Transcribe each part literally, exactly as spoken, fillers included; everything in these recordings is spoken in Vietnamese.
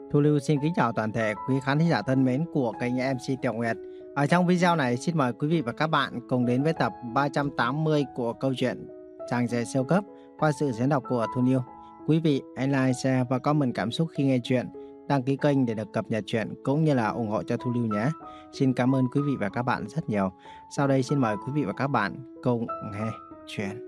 Thu Lưu xin kính chào toàn thể quý khán thính giả thân mến của kênh em xê Tiểu Nguyệt. Ở trong video này xin mời quý vị và các bạn cùng đến với tập ba trăm tám mươi của câu chuyện Chàng rể siêu cấp qua sự diễn đọc của Thu Lưu. Quý vị hãy like, share và comment cảm xúc khi nghe chuyện, đăng ký kênh để được cập nhật chuyện cũng như là ủng hộ cho Thu Lưu nhé. Xin cảm ơn quý vị và các bạn rất nhiều. Sau đây xin mời quý vị và các bạn cùng nghe chuyện.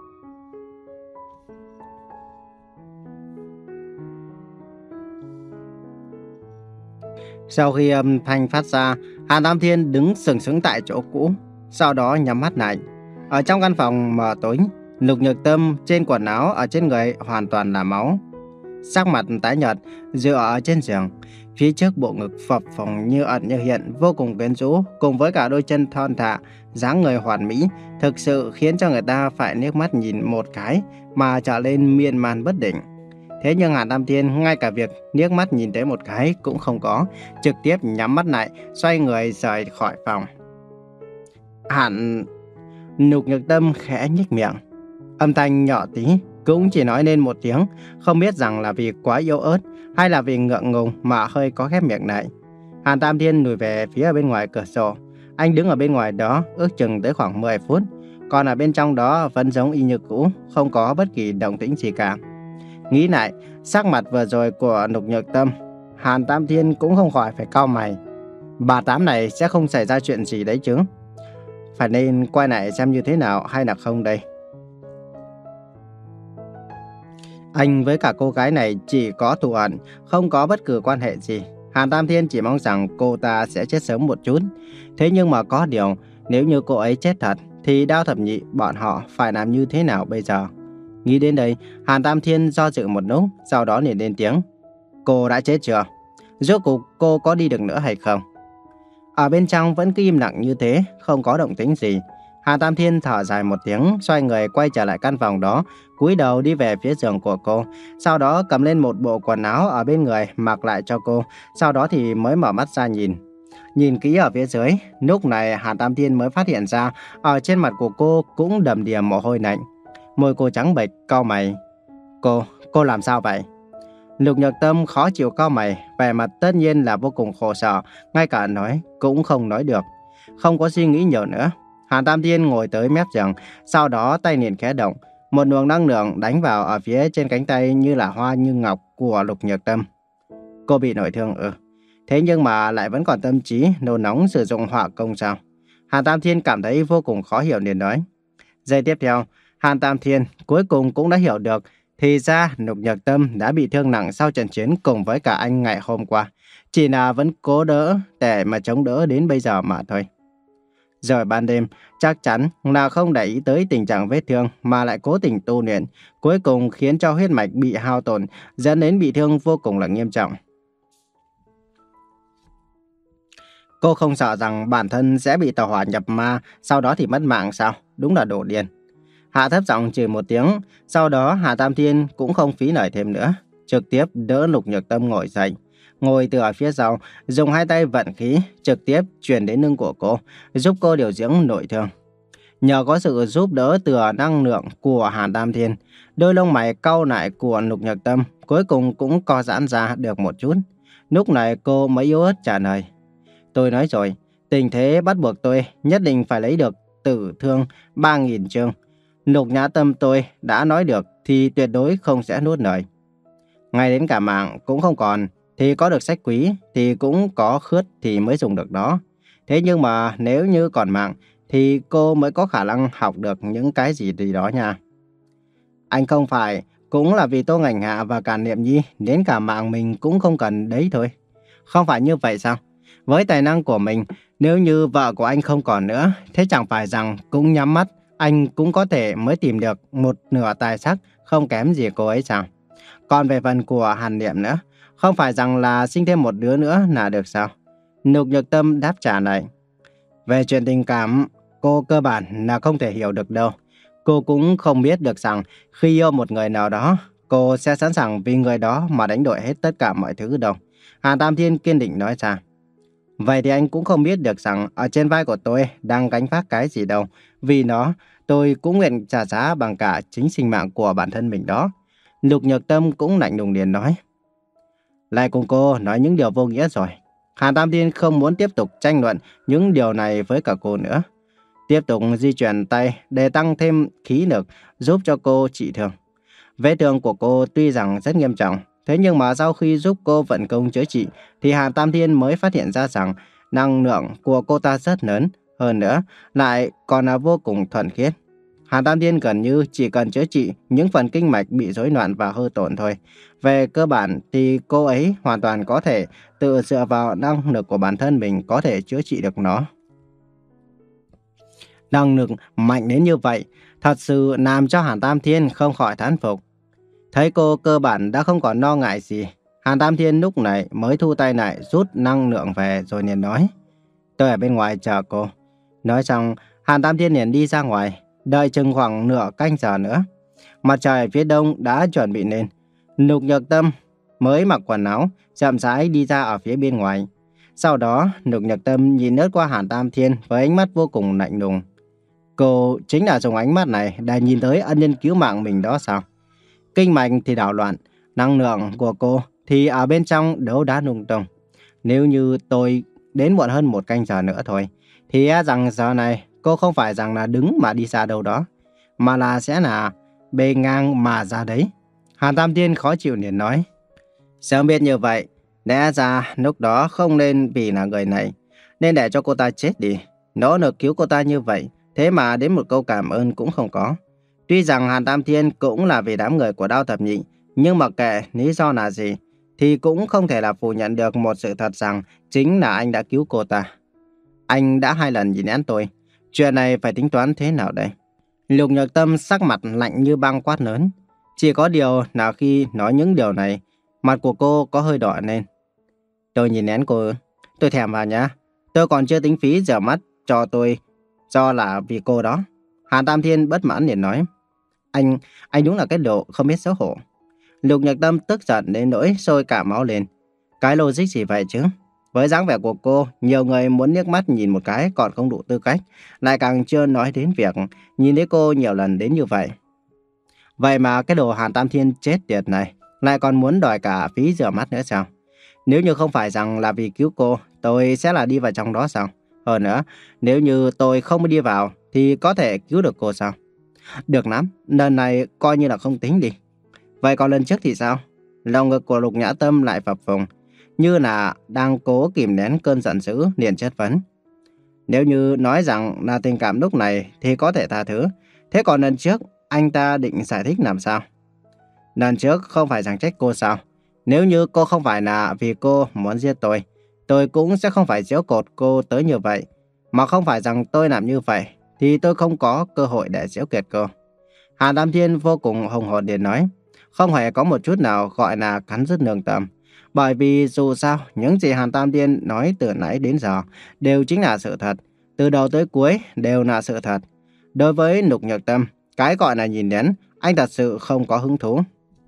Sau khi âm thanh phát ra, Hàn Tam Thiên đứng sừng sững tại chỗ cũ, sau đó nhắm mắt lại. Ở trong căn phòng mờ tối, Lục Nhược Tâm trên quần áo ở trên người hoàn toàn là máu. Sắc mặt tái nhợt, dựa ở trên giường, phía trước bộ ngực phập phồng như ẩn như hiện, vô cùng quyến rũ, cùng với cả đôi chân thon thả, dáng người hoàn mỹ, thực sự khiến cho người ta phải liếc mắt nhìn một cái mà trở lên miên man bất định. Thế nhưng Hàn Tam Thiên ngay cả việc liếc mắt nhìn tới một cái cũng không có, trực tiếp nhắm mắt lại, xoay người rời khỏi phòng. Hàn... Lục Nhược Tâm khẽ nhếch miệng, âm thanh nhỏ tí, cũng chỉ nói nên một tiếng, không biết rằng là vì quá yếu ớt hay là vì ngượng ngùng mà hơi có khép miệng này. Hàn Tam Thiên lùi về phía bên ngoài cửa sổ, anh đứng ở bên ngoài đó ước chừng tới khoảng mười phút, còn ở bên trong đó vẫn giống y như cũ, không có bất kỳ động tĩnh gì cả. Nghĩ lại, sắc mặt vừa rồi của Lục Nhược Tâm, Hàn Tam Thiên cũng không khỏi phải cau mày. Bà tám này sẽ không xảy ra chuyện gì đấy chứ? Phải nên quay lại xem như thế nào hay là không đây? Anh với cả cô gái này chỉ có thù hận, không có bất cứ quan hệ gì. Hàn Tam Thiên chỉ mong rằng cô ta sẽ chết sớm một chút. Thế nhưng mà có điều, nếu như cô ấy chết thật, thì Đao Thập Nhị bọn họ phải làm như thế nào bây giờ? Nghĩ đến đây, Hàn Tam Thiên do dự một lúc, sau đó liền lên tiếng. Cô đã chết chưa? Rốt cuộc cô có đi được nữa hay không? Ở bên trong vẫn cứ im lặng như thế, không có động tĩnh gì. Hàn Tam Thiên thở dài một tiếng, xoay người quay trở lại căn phòng đó, cúi đầu đi về phía giường của cô. Sau đó cầm lên một bộ quần áo ở bên người mặc lại cho cô, sau đó thì mới mở mắt ra nhìn. Nhìn kỹ ở phía dưới, lúc này Hàn Tam Thiên mới phát hiện ra ở trên mặt của cô cũng đầm đìa mồ hôi lạnh. Môi cô trắng bệch, cau mày. Cô, cô làm sao vậy? Lục Nhược Tâm khó chịu cau mày, vẻ mặt tất nhiên là vô cùng khổ sở, ngay cả nói cũng không nói được. Không có suy nghĩ nhiều nữa, Hàn Tam Thiên ngồi tới mép giường, sau đó tay liền khẽ động, một luồng năng lượng đánh vào ở phía trên cánh tay như là hoa như ngọc của Lục Nhược Tâm. Cô bị nội thương ừ, thế nhưng mà lại vẫn còn tâm trí nôn nóng sử dụng hỏa công sao? Hàn Tam Thiên cảm thấy vô cùng khó hiểu liền nói. Giây tiếp theo, Hàn Tam Thiên cuối cùng cũng đã hiểu được, thì ra Lục Nhược Tâm đã bị thương nặng sau trận chiến cùng với cả anh ngày hôm qua, chỉ là vẫn cố đỡ để mà chống đỡ đến bây giờ mà thôi. Rồi ban đêm, chắc chắn là không để ý tới tình trạng vết thương mà lại cố tình tu luyện, cuối cùng khiến cho huyết mạch bị hao tổn, dẫn đến bị thương vô cùng là nghiêm trọng. Cô không sợ rằng bản thân sẽ bị tàu hỏa nhập ma, sau đó thì mất mạng sao? Đúng là đồ điên. Hạ thấp giọng chửi một tiếng, sau đó Hà Tam Thiên cũng không phí lời thêm nữa, trực tiếp đỡ Lục Nhược Tâm ngồi dậy, ngồi từ ở phía sau, dùng hai tay vận khí trực tiếp truyền đến lưng của cô, giúp cô điều dưỡng nội thương. Nhờ có sự giúp đỡ từ năng lượng của Hà Tam Thiên, đôi lông mày cau lại của Lục Nhược Tâm cuối cùng cũng co giãn ra được một chút. Lúc này cô mới yếu ớt trả lời. Tôi nói rồi, tình thế bắt buộc tôi nhất định phải lấy được tử thương ba nghìn chương. Lục Nhã Tâm tôi đã nói được thì tuyệt đối không sẽ nuốt lời. Ngay đến cả mạng cũng không còn, thì có được sách quý thì cũng có khướt thì mới dùng được đó. Thế nhưng mà nếu như còn mạng thì cô mới có khả năng học được những cái gì gì đó nha. Anh không phải, cũng là vì Tô Ngành Hạ và cả Niệm Nhi đến cả mạng mình cũng không cần đấy thôi. Không phải như vậy sao? Với tài năng của mình, nếu như vợ của anh không còn nữa, thế chẳng phải rằng cũng nhắm mắt anh cũng có thể mới tìm được một nửa tài sắc không kém gì cô ấy sao? Còn về phần của Hàn Niệm nữa, không phải rằng là sinh thêm một đứa nữa là được sao? Lục Nhược Tâm đáp trả lại. Về chuyện tình cảm, cô cơ bản là không thể hiểu được đâu. Cô cũng không biết được rằng khi yêu một người nào đó, cô sẽ sẵn sàng vì người đó mà đánh đổi hết tất cả mọi thứ đâu. Hàn Tam Thiên kiên định nói ra. Vậy thì anh cũng không biết được rằng ở trên vai của tôi đang gánh vác cái gì đâu. Vì nó, tôi cũng nguyện trả giá bằng cả chính sinh mạng của bản thân mình đó. Lục Nhược Tâm cũng lạnh lùng liền nói. lại cùng cô nói những điều vô nghĩa rồi. Hàn Tam Thiên không muốn tiếp tục tranh luận những điều này với cả cô nữa. Tiếp tục di chuyển tay để tăng thêm khí lực giúp cho cô trị thương. Vết thương của cô tuy rằng rất nghiêm trọng, thế nhưng mà sau khi giúp cô vận công chữa trị thì Hàn Tam Thiên mới phát hiện ra rằng năng lượng của cô ta rất lớn, hơn nữa lại còn là vô cùng thuần khiết. Hàn Tam Thiên gần như chỉ cần chữa trị những phần kinh mạch bị rối loạn và hư tổn thôi. Về cơ bản thì cô ấy hoàn toàn có thể tự dựa vào năng lực của bản thân mình có thể chữa trị được nó. Năng lực mạnh đến như vậy, thật sự làm cho Hàn Tam Thiên không khỏi thán phục. Thấy cô cơ bản đã không còn lo ngại gì, Hàn Tam Thiên lúc này mới thu tay lại rút năng lượng về rồi liền nói. Tôi ở bên ngoài chờ cô. Nói xong, Hàn Tam Thiên liền đi ra ngoài, đợi chừng khoảng nửa canh giờ nữa. Mặt trời phía đông đã chuẩn bị lên. Lục Nhược Tâm mới mặc quần áo, chậm rãi đi ra ở phía bên ngoài. Sau đó, Lục Nhược Tâm nhìn lướt qua Hàn Tam Thiên với ánh mắt vô cùng lạnh lùng. Cô chính là dùng ánh mắt này để nhìn tới ân nhân cứu mạng mình đó sao? Kinh mạch thì đảo loạn, năng lượng của cô thì ở bên trong đấu đá lung tung. Nếu như tôi đến muộn hơn một canh giờ nữa thôi, thì e rằng giờ này cô không phải rằng là đứng mà đi xa đâu đó, mà là sẽ là bê ngang mà ra đấy. Hàn Tam Thiên khó chịu liền nói. Sớm biết như vậy, lẽ ra lúc đó không nên vì là người này, nên để cho cô ta chết đi. Nỗ lực cứu cô ta như vậy, thế mà đến một câu cảm ơn cũng không có. Tuy rằng Hàn Tam Thiên cũng là vì đám người của Đao Thập Nhị, nhưng mà kệ lý do là gì, thì cũng không thể là phủ nhận được một sự thật rằng chính là anh đã cứu cô ta. Anh đã hai lần nhìn én tôi, chuyện này phải tính toán thế nào đây? Lục Nhược Tâm sắc mặt lạnh như băng quát lớn. Chỉ có điều là khi nói những điều này, mặt của cô có hơi đỏ lên. Tôi nhìn én cô, tôi thèm vào nhá. Tôi còn chưa tính phí rửa mắt cho tôi, do là vì cô đó. Hàn Tam Thiên bất mãn liền nói. Anh, anh đúng là cái đồ không biết xấu hổ. Lục Nhược Tâm tức giận đến nỗi sôi cả máu lên. Cái logic gì vậy chứ? Với dáng vẻ của cô, nhiều người muốn liếc mắt nhìn một cái còn không đủ tư cách, lại càng chưa nói đến việc nhìn thấy cô nhiều lần đến như vậy. Vậy mà cái đồ Hàn Tam Thiên chết tiệt này lại còn muốn đòi cả phí rửa mắt nữa sao? Nếu như không phải rằng là vì cứu cô, tôi sẽ là đi vào trong đó sao? Hơn nữa, nếu như tôi không đi vào thì có thể cứu được cô sao? Được lắm, lần này coi như là không tính đi. Vậy còn lần trước thì sao? Lòng ngực của Lục Nhã Tâm lại phập phồng, như là đang cố kìm nén cơn giận dữ, liền chất vấn. Nếu như nói rằng là tình cảm lúc này thì có thể tha thứ. Thế còn lần trước, anh ta định giải thích làm sao? Lần trước không phải rằng trách cô sao? Nếu như cô không phải là vì cô muốn giết tôi, tôi cũng sẽ không phải giễu cợt cô tới như vậy. Mà không phải rằng tôi làm như vậy, thì tôi không có cơ hội để giễu cợt cô. Hàn Tam Thiên vô cùng hùng hồn để nói, không hề có một chút nào gọi là cắn rứt lương tâm. Bởi vì dù sao, những gì Hàn Tam Thiên nói từ nãy đến giờ đều chính là sự thật. Từ đầu tới cuối đều là sự thật. Đối với Lục Nhược Tâm, cái gọi là nhìn lén, anh thật sự không có hứng thú.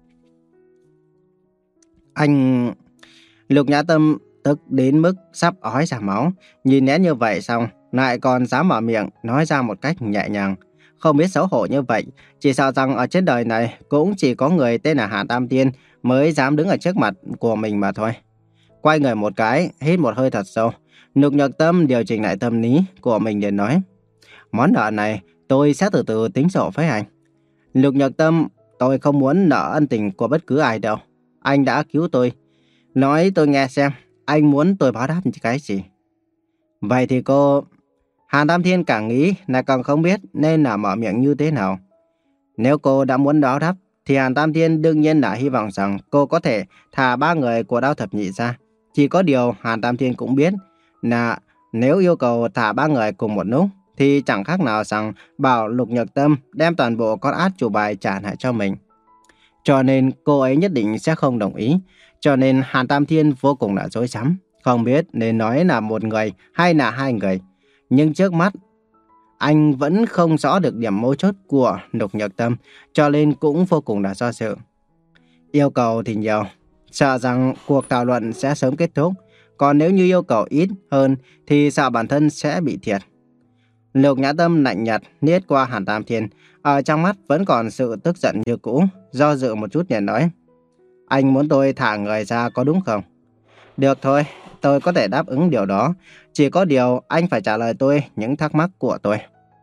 Anh... Lục Nhã Tâm tức đến mức sắp ói ra máu. Nhìn lén như vậy xong, lại còn dám mở miệng nói ra một cách nhẹ nhàng. Không biết xấu hổ như vậy, chỉ sợ rằng ở trên đời này cũng chỉ có người tên là Hàn Tam Thiên mới dám đứng ở trước mặt của mình mà thôi. Quay người một cái, hít một hơi thật sâu. Lục Nhược Tâm điều chỉnh lại tâm lý của mình để nói. Món nợ này tôi sẽ từ từ tính sổ với anh. Lục Nhược Tâm, tôi không muốn nợ ân tình của bất cứ ai đâu. Anh đã cứu tôi. Nói tôi nghe xem, anh muốn tôi báo đáp cái gì? Vậy thì cô... Hàn Tam Thiên càng nghĩ là càng không biết nên là mở miệng như thế nào. Nếu cô đã muốn báo đáp, thì Hàn Tam Thiên đương nhiên là hy vọng rằng cô có thể thả ba người của Đao Thập Nhị ra. Chỉ có điều Hàn Tam Thiên cũng biết là nếu yêu cầu thả ba người cùng một lúc, thì chẳng khác nào rằng bảo Lục Nhược Tâm đem toàn bộ con át chủ bài trả lại cho mình. Cho nên cô ấy nhất định sẽ không đồng ý. Cho nên Hàn Tam Thiên vô cùng là rối rắm, không biết nên nói là một người hay là hai người. Nhưng trước mắt, anh vẫn không rõ được điểm mấu chốt của Lục Nhược Tâm, cho nên cũng vô cùng là do dự. Yêu cầu thì nhiều, sợ rằng cuộc thảo luận sẽ sớm kết thúc. Còn nếu như yêu cầu ít hơn, thì sợ bản thân sẽ bị thiệt. Lục Nhã Tâm lạnh nhạt liếc qua Hàn Tam Thiên, ở trong mắt vẫn còn sự tức giận như cũ, do dự một chút liền nói. anh muốn tôi thả người ra có đúng không? Được thôi, tôi có thể đáp ứng điều đó. Chỉ có điều anh phải trả lời tôi những thắc mắc của tôi.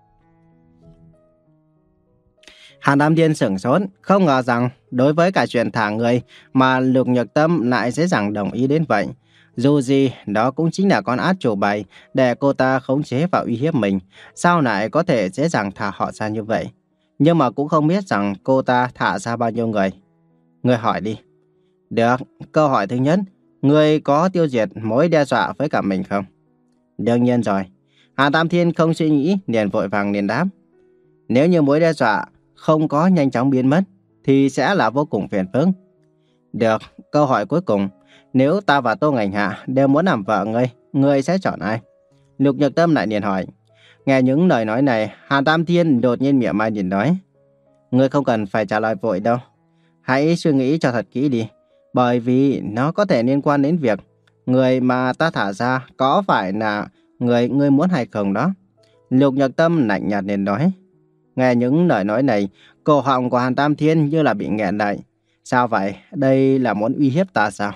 Hàn Tam Thiên sửng sốt, không ngờ rằng đối với cả chuyện thả người mà Lục Nhược Tâm lại dễ dàng đồng ý đến vậy. Dù gì, đó cũng chính là con át chủ bài để cô ta khống chế và uy hiếp mình. Sao lại có thể dễ dàng thả họ ra như vậy? Nhưng mà cũng không biết rằng cô ta thả ra bao nhiêu người. Người hỏi đi. Được, câu hỏi thứ nhất. Người có tiêu diệt mối đe dọa với cả mình không? Đương nhiên rồi. Hàn Tam Thiên không suy nghĩ, liền vội vàng liền đáp. Nếu như mối đe dọa không có nhanh chóng biến mất, thì sẽ là vô cùng phiền phức. Được, câu hỏi cuối cùng. Nếu ta và Tô Ngành Hạ đều muốn làm vợ ngươi, ngươi sẽ chọn ai? Lục Nhược Tâm lại liền hỏi. Nghe những lời nói này, Hàn Tam Thiên đột nhiên mỉa mai liền nói. Ngươi không cần phải trả lời vội đâu. Hãy suy nghĩ cho thật kỹ đi. Bởi vì nó có thể liên quan đến việc người mà ta thả ra có phải là người ngươi muốn hay không đó. Lục Nhược Tâm lạnh nhạt liền nói. Nghe những lời nói này, cổ họng của Hàn Tam Thiên như là bị nghẹn lại. Sao vậy? Đây là muốn uy hiếp ta sao?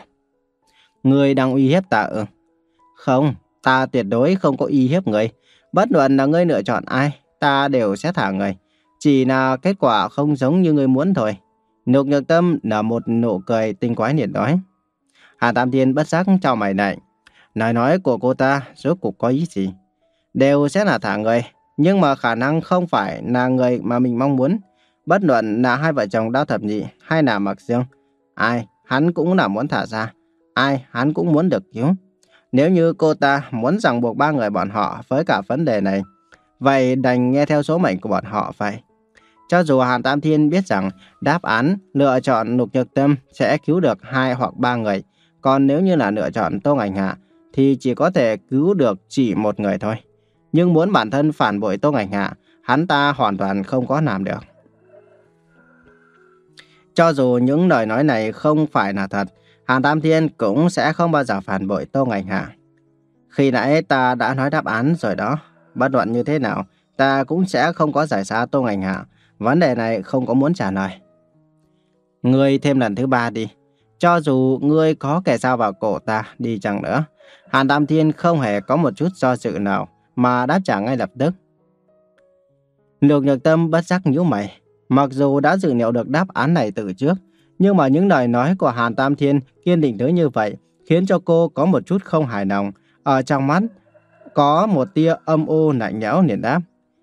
Ngươi đang uy hiếp ta ư? Không, ta tuyệt đối không có uy hiếp người. Bất luận là ngươi lựa chọn ai, ta đều sẽ thả người. Chỉ là kết quả không giống như ngươi muốn thôi. Lục Nhược Tâm nở một nụ cười tinh quái liền nói. Hàn Tam Thiên bất giác chau mày lại. Lời nói của cô ta rốt cuộc có ý gì? Đều sẽ là thả người, nhưng mà khả năng không phải là người mà mình mong muốn. Bất luận là hai vợ chồng Đao Thập Nhị hay là Mạc Dương, ai hắn cũng là muốn thả ra, ai hắn cũng muốn được cứu. Nếu như cô ta muốn ràng buộc ba người bọn họ với cả vấn đề này, vậy đành nghe theo số mệnh của bọn họ vậy. Cho dù Hàn Tam Thiên biết rằng đáp án lựa chọn Lục Nhược Tâm sẽ cứu được hai hoặc ba người, còn nếu như là lựa chọn Tô Ngành Hạ thì chỉ có thể cứu được chỉ một người thôi. Nhưng muốn bản thân phản bội Tô Ngành Hạ, hắn ta hoàn toàn không có làm được. Cho dù những lời nói này không phải là thật, Hàn Tam Thiên cũng sẽ không bao giờ phản bội Tô Ngành Hạ. Khi nãy ta đã nói đáp án rồi đó. Bất luận như thế nào, ta cũng sẽ không có giải xa Tô Ngành Hạ. Vấn đề này không có muốn trả lời. Ngươi thêm lần thứ ba đi. Cho dù ngươi có kẻ dao vào cổ ta đi chăng nữa, Hàn Tam Thiên không hề có một chút do dự nào mà đáp trả ngay lập tức. Lục Nhược Tâm bất giác nhíu mày. Mặc dù đã dự liệu được đáp án này từ trước, nhưng mà những lời nói của Hàn Tam Thiên kiên định tới như vậy khiến cho cô có một chút không hài lòng. Ở trong mắt có một tia âm u lạnh lẽo liền đáp.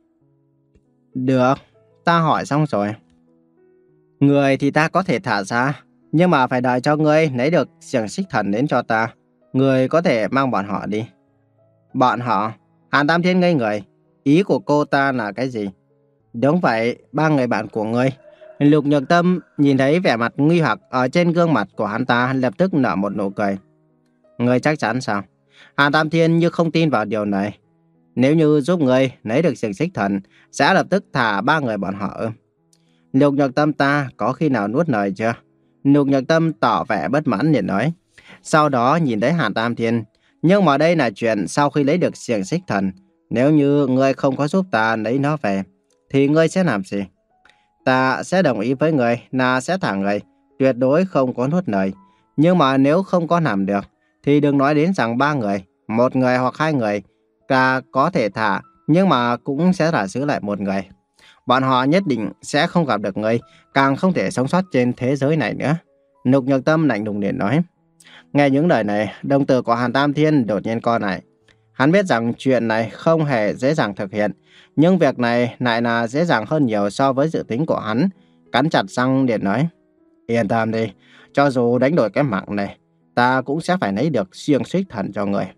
Được, ta hỏi xong rồi. Người thì ta có thể thả ra, nhưng mà phải đợi cho ngươi lấy được xiềng xích thần đến cho ta. Ngươi có thể mang bọn họ đi. Bọn họ? Hàn Tam Thiên ngây người. Ý của cô ta là cái gì? Đúng vậy, ba người bạn của ngươi. Lục Nhược Tâm nhìn thấy vẻ mặt nguy hoặc ở trên gương mặt của hắn ta, lập tức nở một nụ cười. Ngươi chắc chắn sao? Hàn Tam Thiên như không tin vào điều này. Nếu như giúp ngươi lấy được xiềng xích thần, sẽ lập tức thả ba người bọn họ ư? Lục Nhược Tâm ta có khi nào nuốt lời chưa? Lục Nhược Tâm tỏ vẻ bất mãn liền nói. Sau đó nhìn thấy Hàn Tam Thiên. Nhưng mà đây là chuyện sau khi lấy được xiềng xích thần. Nếu như ngươi không có giúp ta lấy nó về, thì ngươi sẽ làm gì? Ta sẽ đồng ý với ngươi là sẽ thả người, tuyệt đối không có nuốt lời. Nhưng mà nếu không có làm được, thì đừng nói đến rằng ba người, một người hoặc hai người, ta có thể thả, nhưng mà cũng sẽ thả giữ lại một người. Bọn họ nhất định sẽ không gặp được ngươi, càng không thể sống sót trên thế giới này nữa. Lục Nhược Tâm lạnh lùng liền nói. Nghe những lời này, đồng tử của Hàn Tam Thiên đột nhiên co lại. Hắn biết rằng chuyện này không hề dễ dàng thực hiện, nhưng việc này lại là dễ dàng hơn nhiều so với dự tính của hắn. Cắn chặt răng liền nói. Yên tâm đi, cho dù đánh đổi cái mạng này, ta cũng sẽ phải lấy được xiềng xích thần cho người.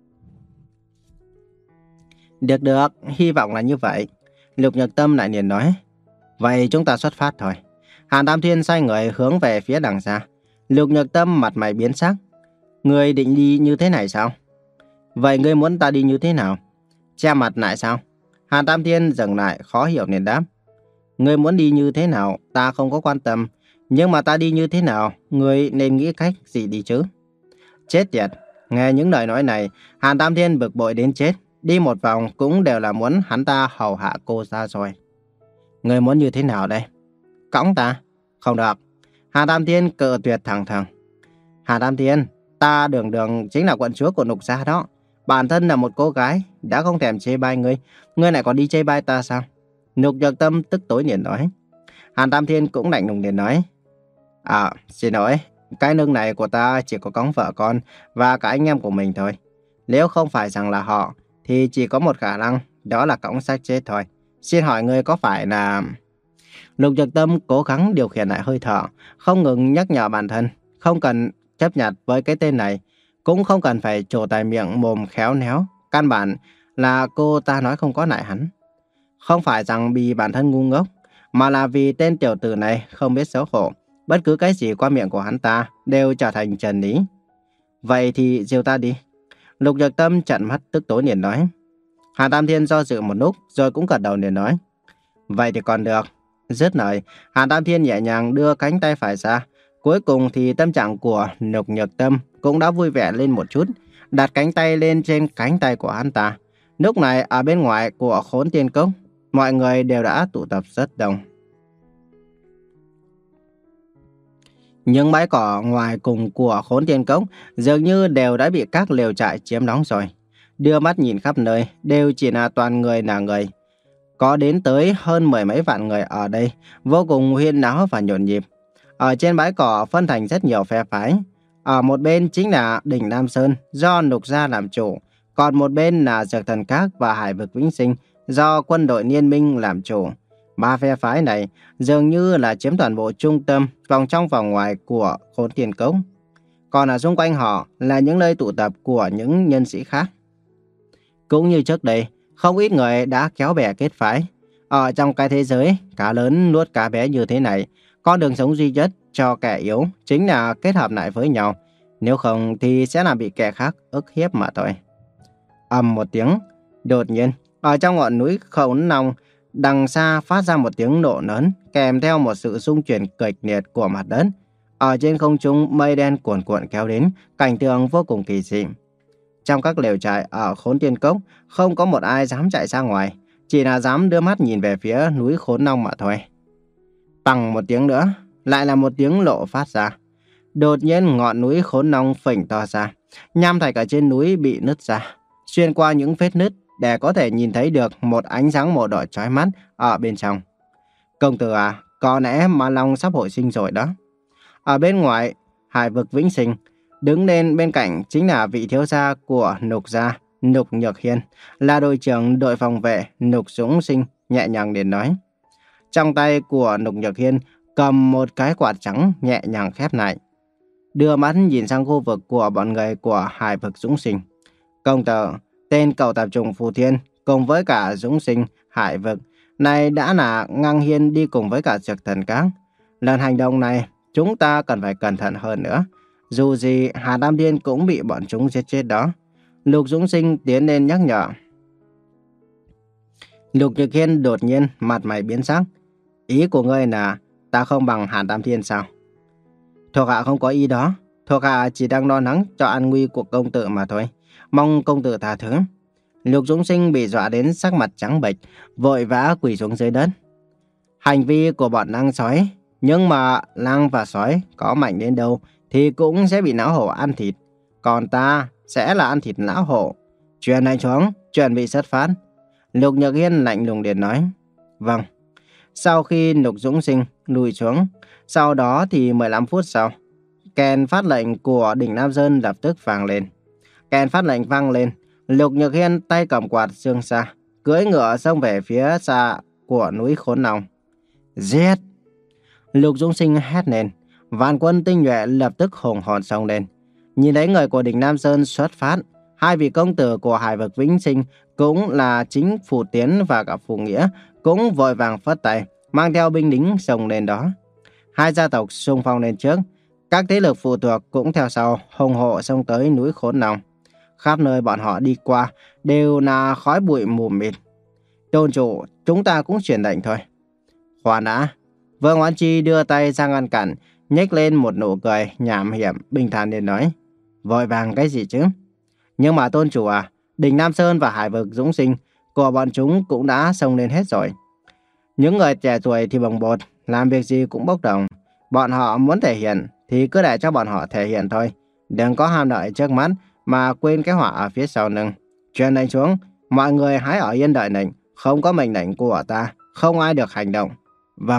Được được, hy vọng là như vậy. Lục Nhược Tâm lại liền nói. Vậy chúng ta xuất phát thôi. Hàn Tam Thiên xoay người hướng về phía đằng xa. Lục Nhược Tâm mặt mày biến sắc. Ngươi định đi như thế này sao? Vậy ngươi muốn ta đi như thế nào? Che mặt lại sao? Hàn Tam Thiên dừng lại khó hiểu liền đáp. Ngươi muốn đi như thế nào ta không có quan tâm. Nhưng mà ta đi như thế nào, ngươi nên nghĩ cách gì đi chứ? Chết tiệt. Nghe những lời nói này, Hàn Tam Thiên bực bội đến chết. Đi một vòng cũng đều là muốn hắn ta hầu hạ cô ra rồi. Ngươi muốn như thế nào đây? Cõng ta? Không được. Hà Tam Thiên cự tuyệt thẳng thừng. Hà Tam Thiên, ta đường đường chính là quận chúa của Lục gia đó. Bản thân là một cô gái, đã không thèm chê bai ngươi, ngươi lại còn đi chê bai ta sao? Lục Nhược Tâm tức tối liền nói. Hàn Tam Thiên cũng lạnh lùng liền nói. À, xin lỗi, cái nương này của ta chỉ có cõng vợ con và cả anh em của mình thôi. Nếu không phải rằng là họ, thì chỉ có một khả năng, đó là cõng xác chết thôi. Xin hỏi ngươi có phải là... Lục Nhược Tâm cố gắng điều khiển lại hơi thở, không ngừng nhắc nhở bản thân, không cần chấp nhận với cái tên này, cũng không cần phải trổ tài miệng mồm khéo léo, căn bản là cô ta nói không có lại hắn. Không phải rằng vì bản thân ngu ngốc, mà là vì tên tiểu tử này không biết xấu hổ, bất cứ cái gì qua miệng của hắn ta đều trở thành trần lý. Vậy thì diều ta đi. Lục Nhược Tâm trợn mắt tức tối liền nói. Hà Tam Thiên do dự một lúc rồi cũng gật đầu liền nói. Vậy thì còn được. Dứt lời, Hà Tam Thiên nhẹ nhàng đưa cánh tay phải ra. Cuối cùng thì tâm trạng của Lục Nhược Tâm cũng đã vui vẻ lên một chút, đặt cánh tay lên trên cánh tay của hắn ta. Lúc này ở bên ngoài của Khốn Tiên Cốc, mọi người đều đã tụ tập rất đông. Những bãi cỏ ngoài cùng của Khốn Tiên Cốc dường như đều đã bị các lều trại chiếm đóng rồi. Đưa mắt nhìn khắp nơi đều chỉ là toàn người là người. Có đến tới hơn mười mấy vạn người ở đây, vô cùng huyên náo và nhộn nhịp. Ở trên bãi cỏ phân thành rất nhiều phe phái. Ở một bên chính là đỉnh Nam Sơn do Lục gia làm chủ, còn một bên là Dược Thần Các và Hải Vực Vĩnh Sinh do quân đội Liên Minh làm chủ. Ba phe phái này dường như là chiếm toàn bộ trung tâm, vòng trong vòng ngoài của Khốn Tiên Cốc. Còn ở xung quanh họ là những nơi tụ tập của những nhân sĩ khác. Cũng như trước đây, không ít người đã kéo bè kết phái. Ở trong cái thế giới cá lớn nuốt cá bé như thế này, con đường sống duy nhất cho kẻ yếu chính là kết hợp lại với nhau. Nếu không thì sẽ làm bị kẻ khác ức hiếp mà thôi. Ầm một tiếng, đột nhiên, ở trong ngọn núi Khốn Long, đằng xa phát ra một tiếng nổ lớn, kèm theo một sự rung chuyển kịch liệt của mặt đất. Ở trên không trung, mây đen cuồn cuộn kéo đến, cảnh tượng vô cùng kỳ dị. Trong các lều trại ở Khốn Tiên Cốc, không có một ai dám chạy ra ngoài, chỉ là dám đưa mắt nhìn về phía núi Khốn Long mà thôi. Bằng một tiếng nữa, lại là một tiếng lộ phát ra. Đột nhiên ngọn núi Khốn Long phình to ra, nham thạch ở trên núi bị nứt ra, xuyên qua những vết nứt để có thể nhìn thấy được một ánh sáng màu đỏ chói mắt ở bên trong. Công tử à, có lẽ Ma Long sắp hồi sinh rồi đó. Ở bên ngoài Hải Vực Vĩnh Sinh, đứng lên bên cạnh chính là vị thiếu gia của Lục gia, Lục Nhược Hiên, là đội trưởng đội phòng vệ Lục Dũng Sinh, nhẹ nhàng đến nói. Trong tay của Lục Nhược Hiên cầm một cái quạt trắng nhẹ nhàng khép lại, đưa mắt nhìn sang khu vực của bọn người của Hải Vực Dũng Sinh. Công tử, tên cậu tạp chủng Phù Thiên cùng với cả Dũng Sinh, Hải Vực này đã là ngang nhiên đi cùng với cả Dược Thần Các. Lần hành động này chúng ta cần phải cẩn thận hơn nữa. Dù gì Hà Tam Thiên cũng bị bọn chúng giết chết đó. Lục Dũng Sinh tiến lên nhắc nhở. Lục Nhược Hiên đột nhiên mặt mày biến sắc. Ý của ngươi là ta không bằng Hà Tam Thiên sao? Thuộc hạ không có ý đó. Thuộc hạ chỉ đang lo lắng cho an nguy của công tử mà thôi. Mong công tử tha thứ. Lục Dũng Sinh bị dọa đến sắc mặt trắng bệch, vội vã quỳ xuống dưới đất. Hành vi của bọn lang sói, nhưng mà lang và sói có mạnh đến đâu thì cũng sẽ bị lão hổ ăn thịt. Còn ta sẽ là ăn thịt lão hổ. Chuyện này xuống, chuẩn bị xuất phát. Lục Nhược Hiên lạnh lùng liền nói. Vâng. Sau khi Lục Dũng Sinh lùi xuống, sau đó thì mười lăm phút sau, kèn phát lệnh của đỉnh Nam Sơn lập tức vang lên. Kèn phát lệnh vang lên, Lục Nhược Hiên tay cầm quạt dương xa, cưỡi ngựa xông về phía xa của núi Khốn Long. Giết! Lục Dũng Sinh hét lên, vạn quân tinh nhuệ lập tức hùng hồn xông lên. Nhìn thấy người của đỉnh Nam Sơn xuất phát, hai vị công tử của Hải Vực Vĩnh Sinh cũng là chính Phù Tiến và cả Phù Nghĩa cũng vội vàng phất tay, mang theo binh lính xông lên đó. Hai gia tộc xung phong lên trước, các thế lực phụ thuộc cũng theo sau hùng hộ xông tới núi Khốn Long. Khắp nơi bọn họ đi qua đều là khói bụi mù mịt. Tôn chủ, chúng ta cũng chuyển lệnh thôi. Khoan đã. Vương Oán Chi đưa tay ra ngăn cản, nhếch lên một nụ cười nham hiểm, bình thản liền nói. Vội vàng cái gì chứ? Nhưng mà tôn chủ à, đỉnh Nam Sơn và Hải Vực Dũng Sinh của bọn chúng cũng đã xông lên hết rồi. Những người trẻ tuổi thì bồng bột, làm việc gì cũng bốc đồng. Bọn họ muốn thể hiện thì cứ để cho bọn họ thể hiện thôi. Đừng có ham đợi trước mắt mà quên cái họa ở phía sau lưng. Truyền lệnh xuống, mọi người hãy ở yên đợi lệnh, không có mệnh lệnh của ta, không ai được hành động. Vâng.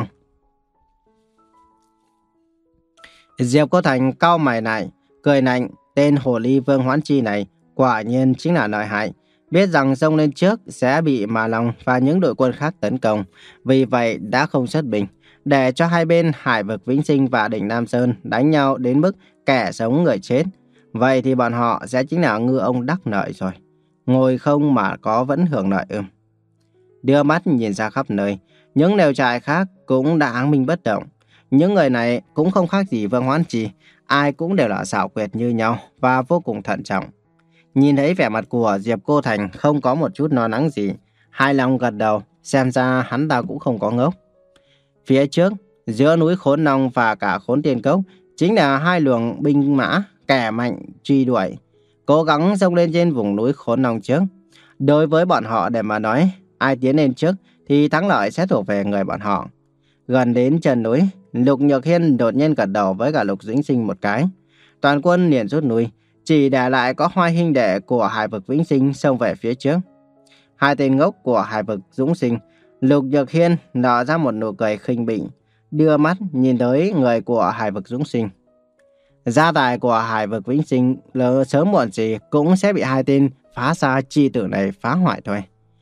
Diệp Cô Thành cau mày lại, cười lạnh, tên hồ ly Vương Hoãn Chi này quả nhiên chính là lợi hại. Biết rằng xông lên trước sẽ bị Ma Long và những đội quân khác tấn công, vì vậy đã không xuất binh, để cho hai bên Hải vực Vĩnh Sinh và đỉnh Nam Sơn đánh nhau đến mức kẻ sống người chết. Vậy thì bọn họ sẽ chính là ngư ông đắc lợi rồi. Ngồi không mà có vẫn hưởng lợi ư? Đưa mắt nhìn ra khắp nơi, những lều trại khác cũng đã áng minh bất động. Những người này cũng không khác gì Vương Hoãn Chi, ai cũng đều là xảo quyệt như nhau và vô cùng thận trọng. Nhìn thấy vẻ mặt của Diệp Cô Thành không có một chút lo lắng gì, hài lòng gật đầu, xem ra hắn ta cũng không có ngốc. Phía trước, giữa núi Khốn Long và cả Khốn Tiên Cốc chính là hai luồng binh mã kẻ mạnh truy đuổi, cố gắng xông lên trên vùng núi Khốn Long trước. Đối với bọn họ để mà nói, ai tiến lên trước thì thắng lợi sẽ thuộc về người bọn họ. Gần đến chân núi, Lục Nhược Hiên đột nhiên gật đầu với cả Lục Dĩnh Sinh một cái. Toàn quân liền rút lui, chỉ để lại có hai huynh đệ của Hải vực Vĩnh Sinh xông về phía trước. Hai tên ngốc của Hải vực Dũng Sinh, Lục Nhược Hiên nở ra một nụ cười khinh bỉ, đưa mắt nhìn tới người của Hải vực Dũng Sinh. Gia tài của Hải vực Vĩnh Sinh lỡ sớm muộn gì cũng sẽ bị hai tên phá xa chi tử này phá hoại thôi.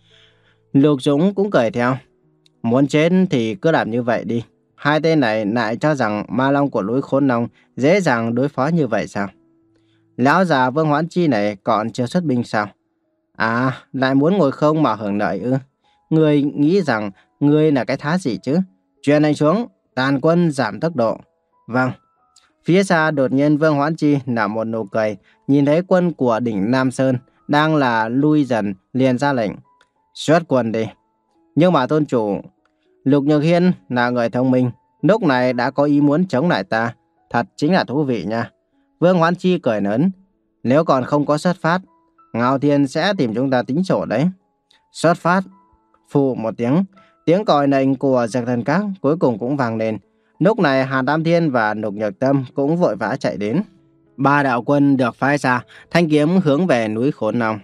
Lục Dũng cũng cười theo. Muốn chết thì cứ làm như vậy đi. Hai tên này lại cho rằng Ma Long của núi Khốn Long dễ dàng đối phó như vậy sao? Lão già Vương Hoãn Chi này còn chưa xuất binh sao? À, lại muốn ngồi không mà hưởng lợi ư? Ngươi nghĩ rằng ngươi là cái thá gì chứ? Truyền lệnh xuống, tàn quân giảm tốc độ. Vâng. Phía xa đột nhiên Vương Hoãn Chi nở một nụ cười, nhìn thấy quân của đỉnh Nam Sơn đang là lui dần, liền ra lệnh. Xuất quân đi. Nhưng mà tôn chủ, Lục Nhược Hiên là người thông minh, lúc này đã có ý muốn chống lại ta. Thật chính là thú vị nha. Vương Hoãn Chi cười lớn. Nếu còn không có xuất phát, Ngao Thiên sẽ tìm chúng ta tính sổ đấy. Xuất phát. Phụ một tiếng, tiếng còi nệnh của Giặc Thần Các cuối cùng cũng vang lên. Lúc này Hàn Tam Thiên và Lục Nhược Tâm cũng vội vã chạy đến. Ba đạo quân được phái ra, thanh kiếm hướng về núi Khốn Long.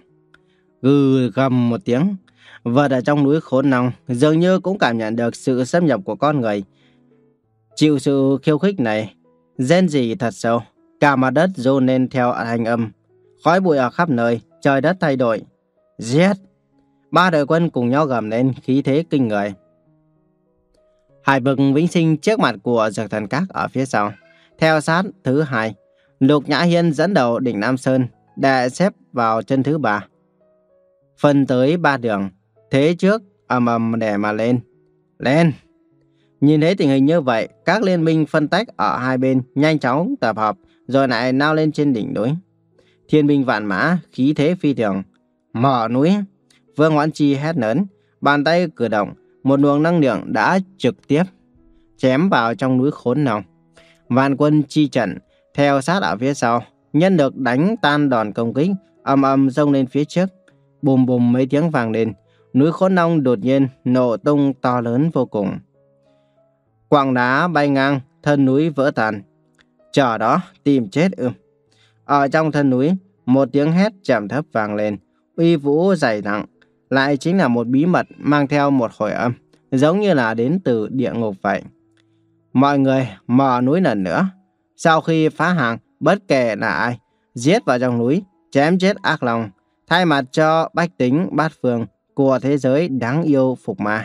Gừ gầm một tiếng, vật ở trong núi Khốn Long dường như cũng cảm nhận được sự xâm nhập của con người. Chịu sự khiêu khích này, rên rỉ thật sâu, cả mặt đất run lên theo thanh âm. Khói bụi ở khắp nơi, trời đất thay đổi. Giết! Ba đội quân cùng nhau gầm lên, khí thế kinh người. Hải vực Vĩnh Sinh trước mặt của Dược Thần Các ở phía sau. Theo sát thứ hai, Lục Nhã Hiên dẫn đầu đỉnh Nam Sơn, để xếp vào chân thứ ba. Phân tới ba đường, thế trước ầm ầm để mà lên. Lên! Nhìn thấy tình hình như vậy, các liên minh phân tách ở hai bên nhanh chóng tập hợp, rồi lại lao lên trên đỉnh núi. Thiên binh vạn mã, khí thế phi thường. Mở núi! Vương Hoãn Chi hét lớn, bàn tay cử động, một luồng năng lượng đã trực tiếp chém vào trong núi Khốn Long. Vạn quân chi trận theo sát ở phía sau, nhân được đánh tan đòn công kích, ầm ầm xông lên phía trước. Bùm bùm mấy tiếng vang lên, núi Khốn Long đột nhiên nổ tung to lớn vô cùng. Quặng đá bay ngang, thân núi vỡ tan. Chờ đó, tìm chết ư? Ở trong thân núi, một tiếng hét trầm thấp vang lên, uy vũ dày nặng, lại chính là một bí mật mang theo một hồi âm, giống như là đến từ địa ngục vậy. Mọi người mở núi lần nữa. Sau khi phá hàng, bất kể là ai, giết vào trong núi, chém chết ác long, thay mặt cho bách tính bát phương của thế giới đáng yêu phục ma.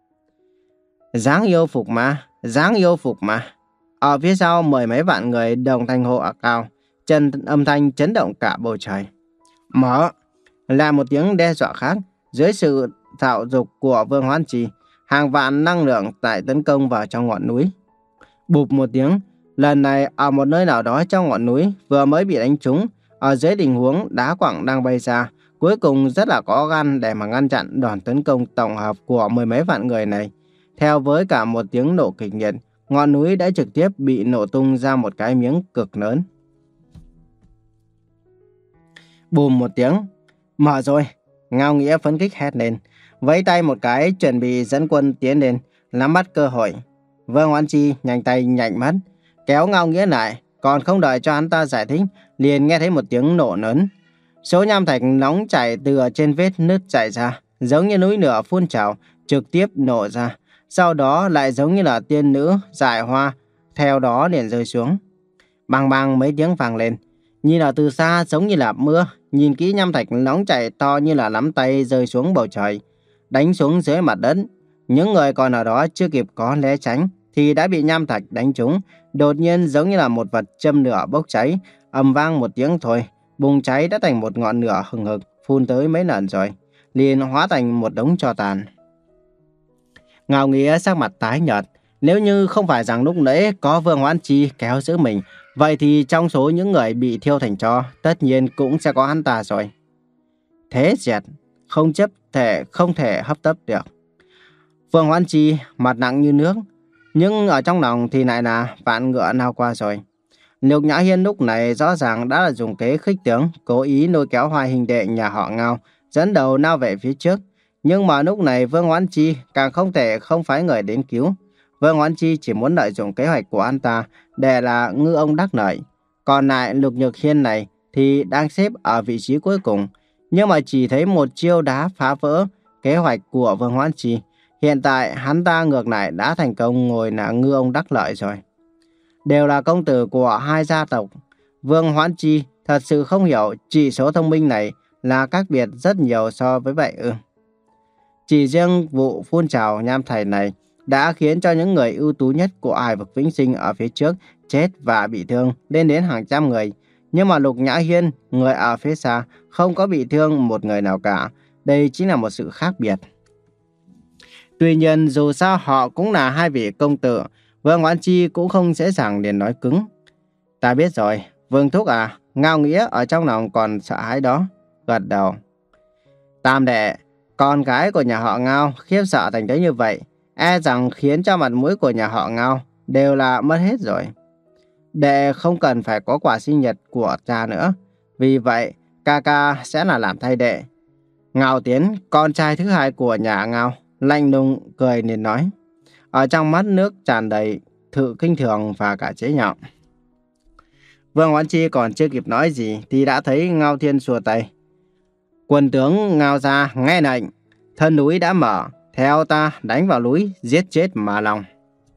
Dáng yêu phục ma, dáng yêu phục ma. Ở phía sau mười mấy vạn người đồng thanh hô ở cao, chân âm thanh chấn động cả bầu trời. Mở! Là một tiếng đe dọa khác, dưới sự thạo dục của Vương Hoãn Chi, hàng vạn năng lượng tại tấn công vào trong ngọn núi. Bụp một tiếng, lần này ở một nơi nào đó trong ngọn núi vừa mới bị đánh trúng, ở dưới tình huống đá quặng đang bay ra, cuối cùng rất là có gan để mà ngăn chặn đòn tấn công tổng hợp của mười mấy vạn người này. Theo với cả một tiếng nổ kịch liệt, ngọn núi đã trực tiếp bị nổ tung ra một cái miếng cực lớn. Bùm một tiếng, mở rồi. Ngao Nghĩa phấn khích hét lên, vẫy tay một cái chuẩn bị dẫn quân tiến lên, nắm bắt cơ hội. Vương Hoãn Chi nhanh tay nhanh mắt, kéo Ngao Nghĩa lại. Còn không đợi cho hắn ta giải thích, liền nghe thấy một tiếng nổ lớn. Số nham thạch nóng chảy từ ở trên vết nứt chảy ra, giống như núi lửa phun trào, trực tiếp nổ ra. Sau đó lại giống như là tiên nữ giải hoa, theo đó liền rơi xuống. Bang bang mấy tiếng vang lên, nhìn ở từ xa giống như là mưa. Nhìn kỹ, nham thạch nóng chảy to như là nắm tay rơi xuống bầu trời, đánh xuống dưới mặt đất. Những người còn ở đó chưa kịp có né tránh thì đã bị nham thạch đánh trúng. Đột nhiên giống như là một vật châm lửa bốc cháy, ầm vang một tiếng thôi, bùng cháy đã thành một ngọn lửa hừng hực, phun tới mấy lần rồi liền hóa thành một đống tro tàn. Ngao Nghĩa sắc mặt tái nhợt. Nếu như không phải rằng lúc nãy có Vương Hoãn Chi kéo giữ mình, vậy thì trong số những người bị thiêu thành tro, tất nhiên cũng sẽ có hắn ta rồi. Thế diệt, không chấp thể, không thể hấp tấp được. Vương Hoãn Chi mặt nặng như nước, nhưng ở trong lòng thì lại là vạn ngựa nào qua rồi. Lục Nhã Hiên lúc này rõ ràng đã là dùng kế khích tướng, cố ý lôi kéo hai huynh đệ nhà họ Ngao, dẫn đầu lao về phía trước. Nhưng mà lúc này Vương Hoãn Chi càng không thể không phái người đến cứu. Vương Hoãn Chi chỉ muốn lợi dụng kế hoạch của anh ta để là ngư ông đắc lợi. Còn lại Lục Nhược Hiên này thì đang xếp ở vị trí cuối cùng. Nhưng mà chỉ thấy một chiêu đá phá vỡ kế hoạch của Vương Hoãn Chi. Hiện tại hắn ta ngược lại đã thành công ngồi là ngư ông đắc lợi rồi. Đều là công tử của hai gia tộc. Vương Hoãn Chi thật sự không hiểu chỉ số thông minh này là khác biệt rất nhiều so với vậy ư. Chỉ riêng vụ phun trào nham thạch này đã khiến cho những người ưu tú nhất của Hải vực Vĩnh Sinh ở phía trước chết và bị thương lên đến hàng trăm người. Nhưng mà Lục Nhã Hiên, người ở phía xa, không có bị thương một người nào cả. Đây chính là một sự khác biệt. Tuy nhiên dù sao họ cũng là hai vị công tử, Vương Hoãn Chi cũng không dễ dàng liền nói cứng. Ta biết rồi, Vương Thúc à, Ngao Nghĩa ở trong lòng còn sợ hãi đó. Gật đầu. Tam đệ, con gái của nhà họ Ngao khiếp sợ thành thế như vậy, e rằng khiến cho mặt mũi của nhà họ Ngao đều là mất hết rồi. Đệ không cần phải có quà sinh nhật của cha nữa, vì vậy ca ca sẽ là làm thay đệ. Ngao Tiến, con trai thứ hai của nhà Ngao, lạnh lùng cười nên nói. Ở trong mắt nước tràn đầy sự kinh thường và cả chế nhạo. Vương Hoãn Chi còn chưa kịp nói gì thì đã thấy Ngao Thiên xua tay. Quân tướng Ngao gia nghe lệnh, thân núi đã mở, theo ta đánh vào núi, giết chết Ma Long.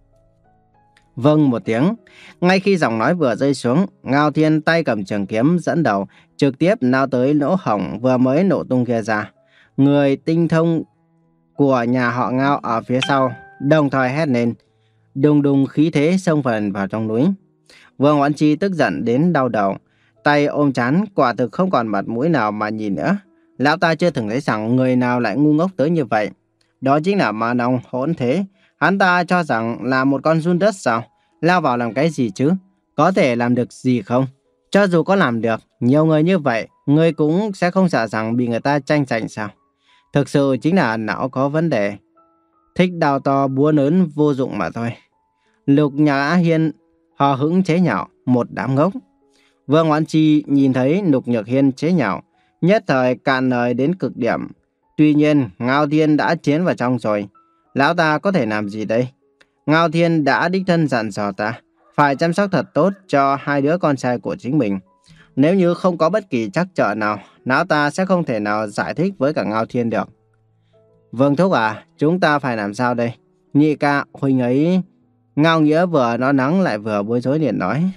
Vâng một tiếng, ngay khi giọng nói vừa rơi xuống, Ngao Thiên tay cầm trường kiếm dẫn đầu, trực tiếp lao tới lỗ hổng vừa mới nổ tung kia ra. Người tinh thông của nhà họ Ngao ở phía sau đồng thời hét lên, đùng đùng khí thế xông phần vào trong núi. Vương Hoãn Chi tức giận đến đau đầu, tay ôm trán, quả thực không còn mặt mũi nào mà nhìn nữa. Lão ta chưa từng thấy rằng người nào lại ngu ngốc tới như vậy. Đó chính là Ma Long hỗn thế. Hắn ta cho rằng là một con giun đất sao? Lao vào làm cái gì chứ? Có thể làm được gì không? Cho dù có làm được, nhiều người như vậy, người cũng sẽ không sợ rằng bị người ta tranh giành sao? Thực sự chính là não có vấn đề. Thích đào to búa lớn vô dụng mà thôi. Lục Nhã Hiên hò hững chế nhạo, một đám ngốc. Vương Hoãn Chi nhìn thấy Lục Nhược Hiên chế nhạo, nhất thời cạn lời đến cực điểm. Tuy nhiên, Ngao Thiên đã chiến vào trong rồi. Lão ta có thể làm gì đây? Ngao Thiên đã đích thân dặn dò ta, phải chăm sóc thật tốt cho hai đứa con trai của chính mình. Nếu như không có bất kỳ trắc trở nào, lão ta sẽ không thể nào giải thích với cả Ngao Thiên được. Vương Thúc à, chúng ta phải làm sao đây? Nhị ca, huynh ấy... Ngao Nghĩa vừa lo lắng lại vừa bối rối liền nói.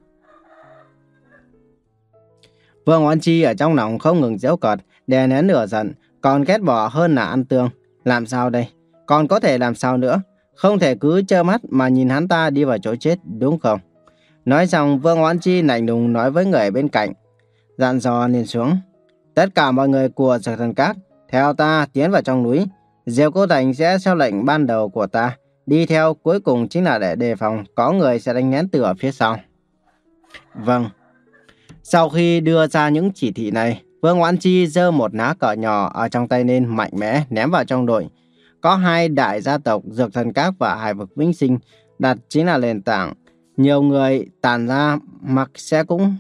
Vương Hoãn Chi ở trong lòng không ngừng giễu cợt, đè nén lửa giận, còn ghét bỏ hơn là ăn tương. Làm sao đây? Còn có thể làm sao nữa? Không thể cứ trơ mắt mà nhìn hắn ta đi vào chỗ chết, đúng không? Nói xong, Vương Hoãn Chi lạnh lùng nói với người bên cạnh, dặn dò liền xuống. Tất cả mọi người của Dược Thần Các, theo ta tiến vào trong núi. Diệp Cô Thành sẽ theo lệnh ban đầu của ta. Đi theo cuối cùng chính là để đề phòng có người sẽ đánh lén từ ở phía sau. Vâng. Sau khi đưa ra những chỉ thị này, Vương Hoãn Chi giơ một lá cờ nhỏ ở trong tay lên mạnh mẽ ném vào trong đội. Có hai đại gia tộc Dược Thần Các và Hải vực Vĩnh Sinh đặt chính là nền tảng. Nhiều người tàn ra mặc sẽ cũng...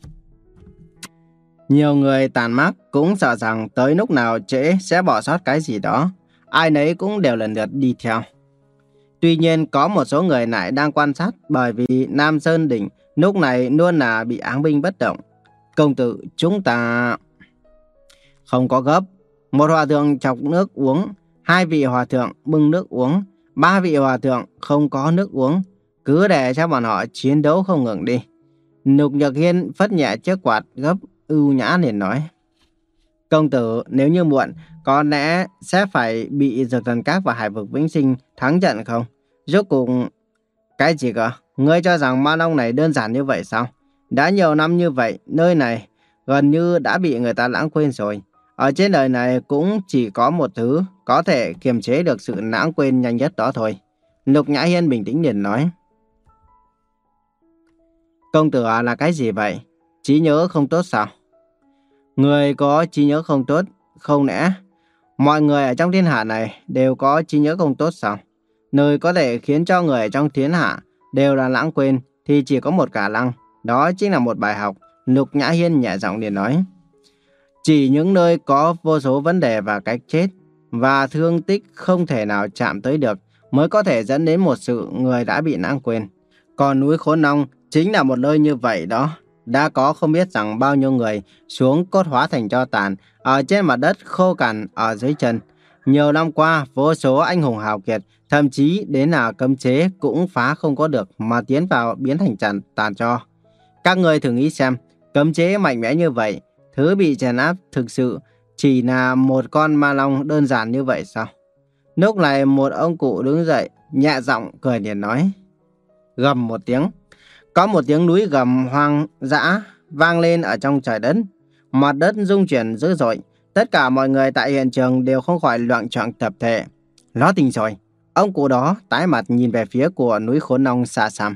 Nhiều người tàn mắc cũng sợ rằng tới lúc nào trễ sẽ bỏ sót cái gì đó. Ai nấy cũng đều lần lượt đi theo. Tuy nhiên có một số người lại đang quan sát bởi vì Nam Sơn Đỉnh lúc này luôn là bị áng binh bất động. Công tử, chúng ta không có gấp. Một hòa thượng chọc nước uống, hai vị hòa thượng bưng nước uống, ba vị hòa thượng không có nước uống. Cứ để cho bọn họ chiến đấu không ngừng đi. Lục Nhược Hiên phất nhẹ chiếc quạt gấp ưu nhã liền nói. Công tử, nếu như muộn, có lẽ sẽ phải bị Dược Thần Các và Hải Vực Vĩnh Sinh thắng trận không? Rốt cuộc... Cái gì cơ? Ngươi cho rằng Ma Long này đơn giản như vậy sao? Đã nhiều năm như vậy, nơi này gần như đã bị người ta lãng quên rồi. Ở trên đời này cũng chỉ có một thứ có thể kiềm chế được sự lãng quên nhanh nhất đó thôi. Lục Nhã Hiên bình tĩnh liền nói. Công tử à, là cái gì vậy? Trí nhớ không tốt sao? Người có trí nhớ không tốt, không lẽ mọi người ở trong thiên hạ này đều có trí nhớ không tốt sao? Nơi có thể khiến cho người ở trong thiên hạ đều là lãng quên thì chỉ có một khả năng, đó chính là một bài học. Lục Nhã Hiên nhẹ giọng liền nói. Chỉ những nơi có vô số vấn đề và cách chết và thương tích không thể nào chạm tới được mới có thể dẫn đến một sự người đã bị lãng quên. Còn núi Khốn Long chính là một nơi như vậy đó. Đã có không biết rằng bao nhiêu người xuống cốt hóa thành tro tàn ở trên mặt đất khô cằn ở dưới chân. Nhiều năm qua, vô số anh hùng hào kiệt, thậm chí đến là cấm chế cũng phá không có được mà tiến vào biến thành tàn, tàn tro. Các người thử nghĩ xem, cấm chế mạnh mẽ như vậy, thứ bị trấn áp thực sự chỉ là một con ma long đơn giản như vậy sao? Lúc này một ông cụ đứng dậy, nhẹ giọng cười liền nói. Gầm một tiếng. Có một tiếng núi gầm hoang dã vang lên ở trong trời đất. Mặt đất rung chuyển dữ dội. Tất cả mọi người tại hiện trường đều không khỏi loạng choạng tập thể. Ló tình rồi. Ông cụ đó tái mặt nhìn về phía của núi Khốn Long xa xăm.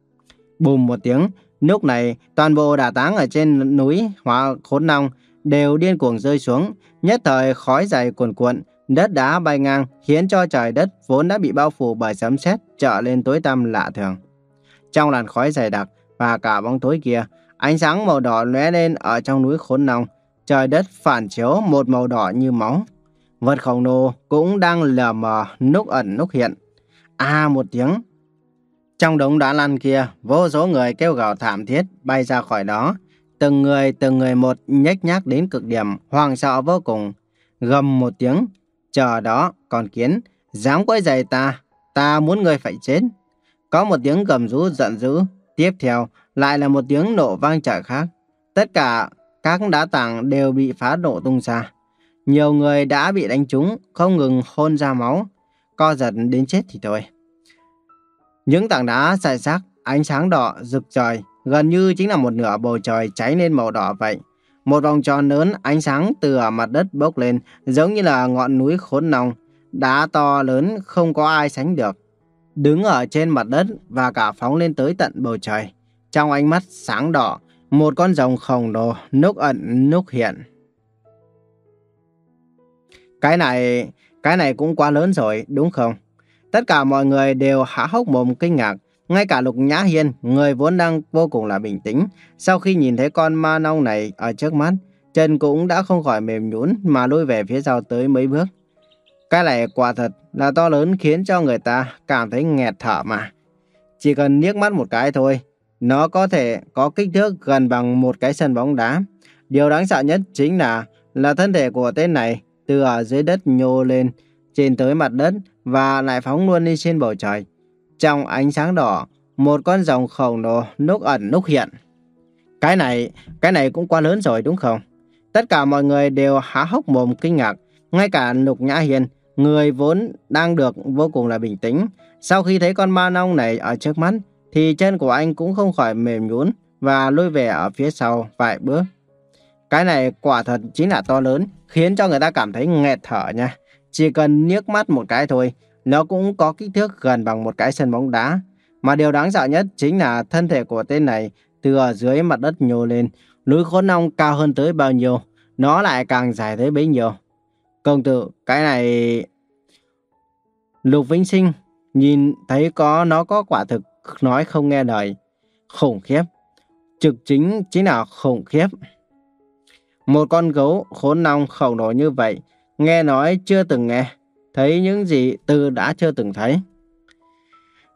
Bùm một tiếng. Lúc này toàn bộ đá tảng ở trên núi Hóa Khốn Long đều điên cuồng rơi xuống. Nhất thời khói dày cuồn cuộn, đất đá bay ngang khiến cho trời đất vốn đã bị bao phủ bởi sấm sét trở lên tối tăm lạ thường. Trong làn khói dày đặc và cả bóng tối kia, ánh sáng màu đỏ lóe lên ở trong núi Khốn Long. Trời đất phản chiếu một màu đỏ như máu. Vật khổng lồ cũng đang lờ mờ, lúc ẩn lúc hiện. À một tiếng. Trong đống đá lăn kia, vô số người kêu gào thảm thiết bay ra khỏi đó. Từng người từng người một nhếch nhác đến cực điểm, hoảng sợ vô cùng. Gầm một tiếng. Chờ đó, con kiến, dám quấy rầy ta, ta muốn người phải chết. Có một tiếng gầm rú giận dữ. Tiếp theo lại là một tiếng nổ vang trời khác. Tất cả các đá tảng đều bị phá nổ tung ra. Nhiều người đã bị đánh trúng, không ngừng hôn ra máu, co giật đến chết thì thôi. Những tảng đá rải rác, ánh sáng đỏ rực trời, gần như chính là một nửa bầu trời cháy lên màu đỏ vậy. Một vòng tròn lớn ánh sáng từ ở mặt đất bốc lên, giống như là ngọn núi Khốn Long, đá to lớn không có ai sánh được. Đứng ở trên mặt đất và cả phóng lên tới tận bầu trời. Trong ánh mắt sáng đỏ, một con rồng khổng lồ lúc ẩn lúc hiện. Cái này, cái này cũng quá lớn rồi, đúng không? Tất cả mọi người đều há hốc mồm kinh ngạc. Ngay cả Lục Nhã Hiên, người vốn đang vô cùng là bình tĩnh, sau khi nhìn thấy con ma long này ở trước mắt, chân cũng đã không khỏi mềm nhũn mà lùi về phía sau tới mấy bước. Cái này quả thật là to lớn khiến cho người ta cảm thấy nghẹt thở mà. Chỉ cần liếc mắt một cái thôi, nó có thể có kích thước gần bằng một cái sân bóng đá. Điều đáng sợ nhất chính là là thân thể của tên này từ ở dưới đất nhô lên trên tới mặt đất và lại phóng luôn lên trên bầu trời. Trong ánh sáng đỏ, một con rồng khổng lồ lúc ẩn lúc hiện. Cái này, cái này cũng quá lớn rồi đúng không? Tất cả mọi người đều há hốc mồm kinh ngạc. Ngay cả Lục Nhã Hiên, người vốn đang được vô cùng là bình tĩnh, sau khi thấy con ma long này ở trước mắt, thì chân của anh cũng không khỏi mềm nhũn và lùi về ở phía sau vài bước. Cái này quả thật chính là to lớn, khiến cho người ta cảm thấy nghẹt thở nha. Chỉ cần liếc mắt một cái thôi, nó cũng có kích thước gần bằng một cái sân bóng đá. Mà điều đáng sợ nhất chính là thân thể của tên này từ ở dưới mặt đất nhô lên. Núi Khốn Long cao hơn tới bao nhiêu, nó lại càng dài tới bấy nhiêu. Công tử, cái này... Lục Vĩnh Sinh nhìn thấy có nó có quả thực nói không nghe lời. Khủng khiếp. Trực chính chính là khủng khiếp. Một con gấu Khốn Long khổng lồ như vậy, nghe nói chưa từng nghe, thấy những gì từ đã chưa từng thấy.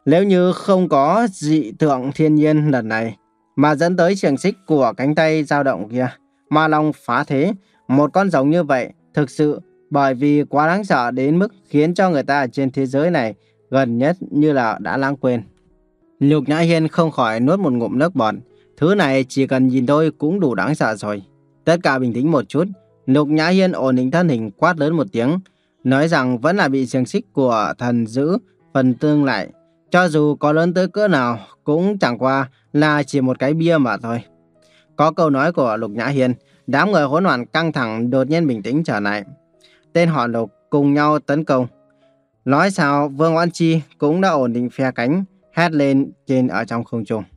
Nếu như không có dị tượng thiên nhiên lần này mà dẫn tới xiềng xích của cánh tay dao động kia, Ma Long phá thế, một con rồng như vậy thực sự bởi vì quá đáng sợ đến mức khiến cho người ta ở trên thế giới này gần nhất như là đã lãng quên. Lục Nhã Hiên không khỏi nuốt một ngụm nước bọt. Thứ này chỉ cần nhìn thôi cũng đủ đáng sợ rồi. Tất cả bình tĩnh một chút. Lục Nhã Hiên ổn định thân hình quát lớn một tiếng, nói rằng vẫn là bị xiềng xích của thần giữ phần tương lại. Cho dù có lớn tới cỡ nào cũng chẳng qua là chỉ một cái bia mà thôi. Có câu nói của Lục Nhã Hiên, đám người hỗn loạn căng thẳng đột nhiên bình tĩnh trở lại. Tên họ Lục cùng nhau tấn công. Nói sao Vương Oan Chi cũng đã ổn định phe cánh, hét lên trên ở trong không trung.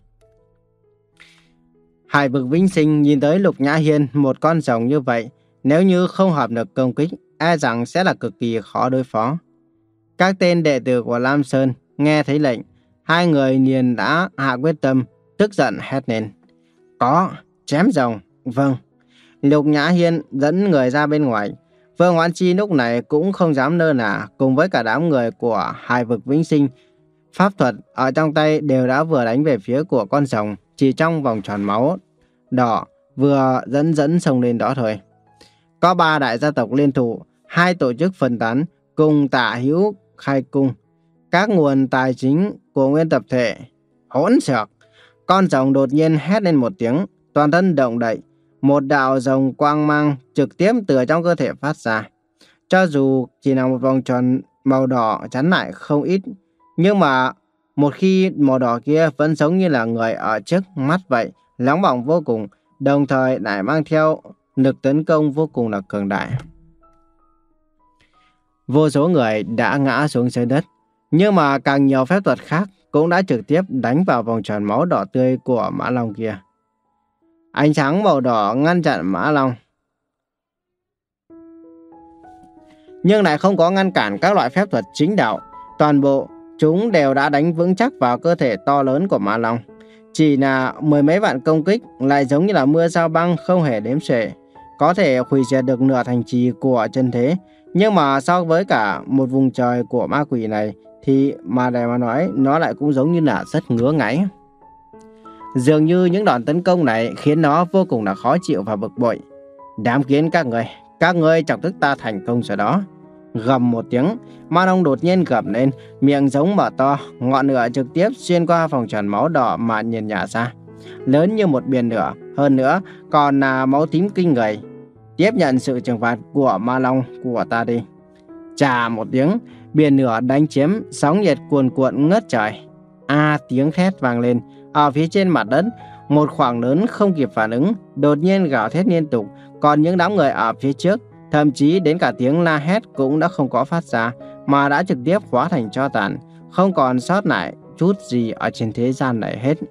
Hải vực Vĩnh Sinh nhìn tới Lục Nhã Hiên, một con rồng như vậy, nếu như không hợp lực công kích, e rằng sẽ là cực kỳ khó đối phó. Các tên đệ tử của Lam Sơn nghe thấy lệnh, hai người liền đã hạ quyết tâm, tức giận hét lên. Có, chém rồng, vâng. Lục Nhã Hiên dẫn người ra bên ngoài. Vương Oán Chi lúc này cũng không dám lơ là, cùng với cả đám người của Hải vực Vĩnh Sinh. Pháp thuật ở trong tay đều đã vừa đánh về phía của con rồng, chỉ trong vòng tròn máu đỏ vừa dẫn dẫn xông lên đó thôi. Có ba đại gia tộc liên thủ, hai tổ chức phân tán, cùng Tả Hữu khai cung. Các nguồn tài chính của nguyên tập thể hỗn xược. Con rồng đột nhiên hét lên một tiếng, toàn thân động đậy. Một đạo rồng quang mang trực tiếp từ trong cơ thể phát ra. Cho dù chỉ là một vòng tròn màu đỏ chắn lại không ít, nhưng mà một khi màu đỏ kia vẫn giống như là người ở trước mắt vậy, nóng bỏng vô cùng, đồng thời lại mang theo lực tấn công vô cùng là cường đại. Vô số người đã ngã xuống dưới đất, nhưng mà càng nhiều phép thuật khác cũng đã trực tiếp đánh vào vòng tròn máu đỏ tươi của Mã Long kia. Ánh sáng màu đỏ ngăn chặn Mã Long, nhưng lại không có ngăn cản các loại phép thuật chính đạo. Toàn bộ chúng đều đã đánh vững chắc vào cơ thể to lớn của Mã Long. Chỉ là mười mấy vạn công kích lại giống như là mưa sao băng không hề đếm xuể, có thể hủy diệt được nửa thành trì của chân thế. Nhưng mà so với cả một vùng trời của ma quỷ này thì mà để mà nói, nó lại cũng giống như là rất ngứa ngáy. Dường như những đòn tấn công này khiến nó vô cùng là khó chịu và bực bội. Đám kiến các người, các ngươi chọc tức ta thành công rồi đó. Gầm một tiếng, Ma Long đột nhiên gầm lên, miệng giống mở to, ngọn lửa trực tiếp xuyên qua vòng tròn máu đỏ mà nhìn nhả ra, lớn như một biển lửa, hơn nữa còn là máu tím kinh người. Tiếp nhận sự trừng phạt của Ma Long của ta đi. Chà một tiếng, biển lửa đánh chiếm, sóng nhiệt cuồn cuộn ngất trời. A à, tiếng thét vang lên ở phía trên mặt đất. Một khoảng lớn không kịp phản ứng, đột nhiên gào thét liên tục. Còn những đám người ở phía trước, thậm chí đến cả tiếng la hét cũng đã không có phát ra, mà đã trực tiếp hóa thành tro tàn, không còn sót lại chút gì ở trên thế gian này hết.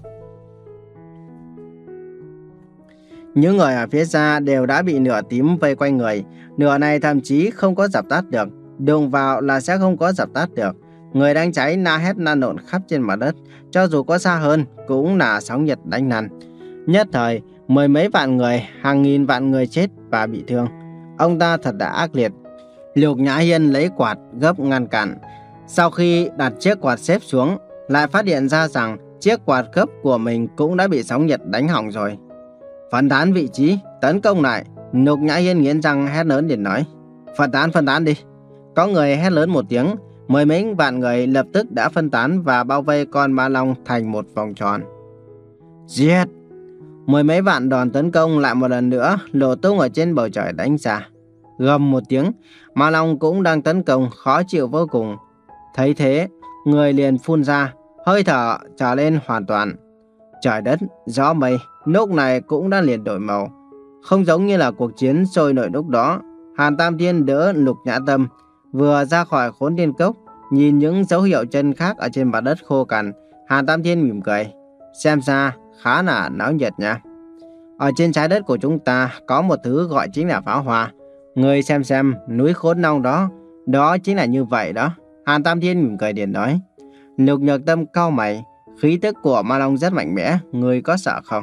Những người ở phía xa đều đã bị lửa tím vây quanh người. Lửa này thậm chí không có dập tắt được, đụng vào là sẽ không có dập tắt được. Người đang cháy la hét lan lộn khắp trên mặt đất, cho dù có xa hơn cũng là sóng nhiệt đánh lăn. Nhất thời, mười mấy vạn người, hàng nghìn vạn người chết và bị thương. Ông ta thật đã ác liệt. Lục Nhã Hiên lấy quạt gấp ngăn cản. Sau khi đặt chiếc quạt xếp xuống, lại phát hiện ra rằng chiếc quạt gấp của mình cũng đã bị sóng nhiệt đánh hỏng rồi. Phân tán vị trí, tấn công lại. Lục Nhã Hiên nghiến răng hét lớn để nói. Phân tán, phân tán đi. Có người hét lớn một tiếng, mười mấy vạn người lập tức đã phân tán và bao vây con Ma Long thành một vòng tròn. Giết! Mười mấy vạn đòn tấn công lại một lần nữa nổ tung ở trên bầu trời đánh ra. Gầm một tiếng, Ma Long cũng đang tấn công, khó chịu vô cùng. Thấy thế, người liền phun ra, hơi thở trở lên hoàn toàn. Trời đất, gió mây lúc này cũng đã liền đổi màu. Không giống như là cuộc chiến sôi nổi lúc đó. Hàn Tam Thiên đỡ Lục Nhã Tâm vừa ra khỏi Khốn Thiên Cốc, nhìn những dấu hiệu chân khác ở trên mặt đất khô cằn, Hàn Tam Thiên mỉm cười. Xem ra khá là náo nhiệt nha. Ở trên trái đất của chúng ta có một thứ gọi chính là pháo hoa. Người xem xem núi Khốn Long đó, đó chính là như vậy đó. Hàn Tam Thiên mỉm cười điện nói. Lục Nhược Tâm cau mày, khí tức của Ma Long rất mạnh mẽ, người có sợ không?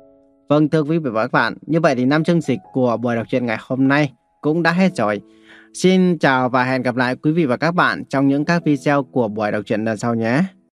Vâng, thưa quý vị và các bạn, như vậy thì năm chương dịch của buổi đọc truyện ngày hôm nay cũng đã hết rồi. Xin chào và hẹn gặp lại quý vị và các bạn trong những các video của buổi đọc truyện lần sau nhé.